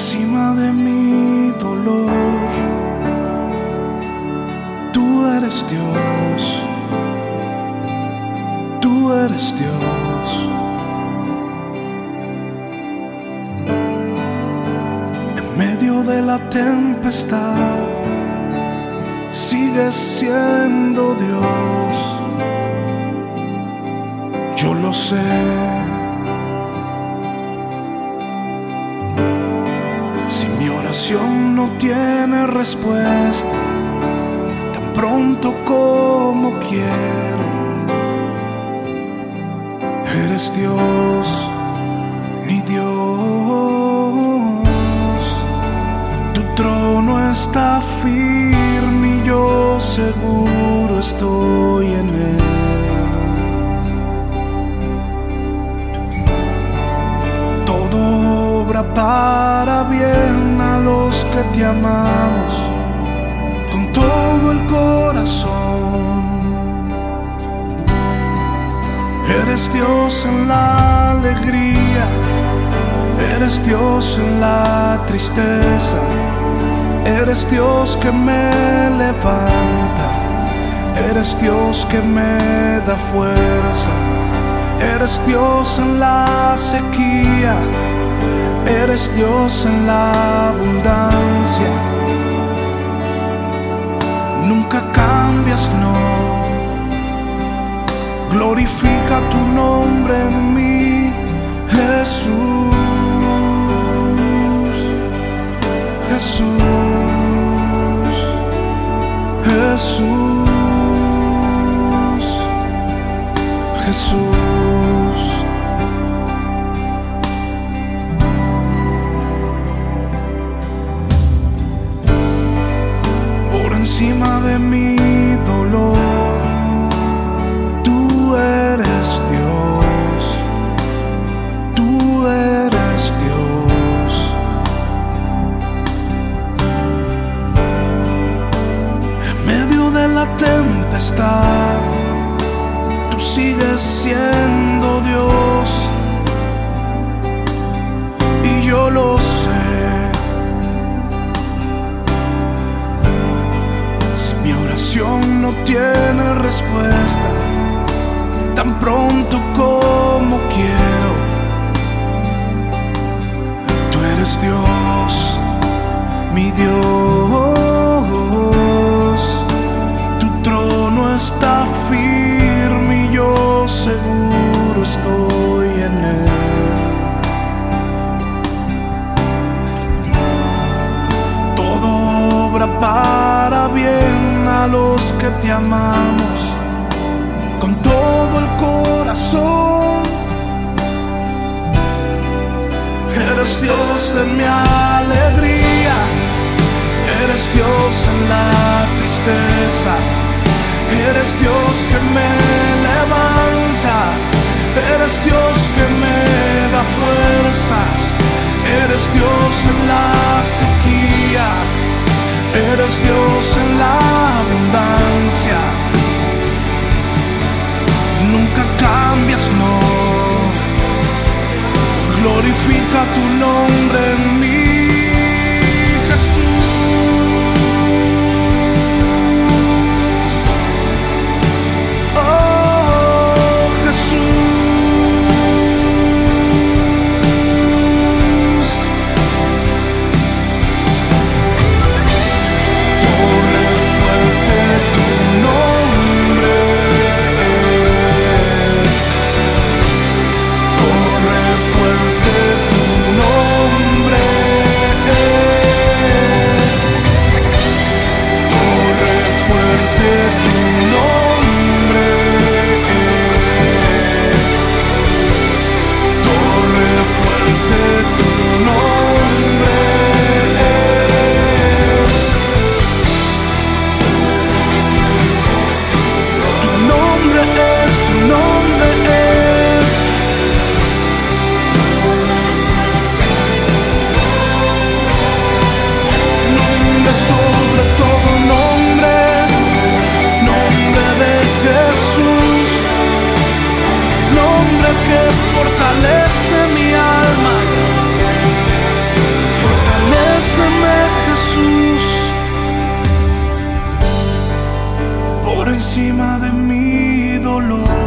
encima de mi dolor. Tú eres Dios, tú eres Dios. En medio de la tempestad sigues siendo Dios. Yo lo sé. Si mi oración no tiene respuesta tan pronto como quiero, eres Dios, mi Dios. Tu trono está firme y yo seguro estoy en él. Para bien a los que te amamos con todo el corazón. Eres Dios en la alegría, eres Dios en la tristeza, eres Dios que me levanta, eres Dios que me da fuerza, eres Dios en la sequía, eres Dios en la abundancia. Nunca cambias, no. Glorifica tu nombre en mí, Jesús, Jesús, Jesús, Jesús. Encima de mi dolor, tú eres Dios, tú eres Dios. En medio de la tempestad, tú sigues siendo Dios, y yo lo sé. Mi oración no tiene respuesta tan pronto como quiero. Tú eres Dios, mi Dios. Tu trono está firme y yo seguro estoy en él. Todo obra para bien a los que te amamos con todo el corazón. Eres Dios de mi alegría, eres Dios en la tristeza, eres Dios que me levanta, eres Dios que me da fuerzas, eres Dios en la sequía, eres Dios en la abundancia. Nunca cambias, no. Glorifica tu nombre en mí, Jesús. Oh, Jesús. Corre fuerte tu nombre. encima de mi dolor.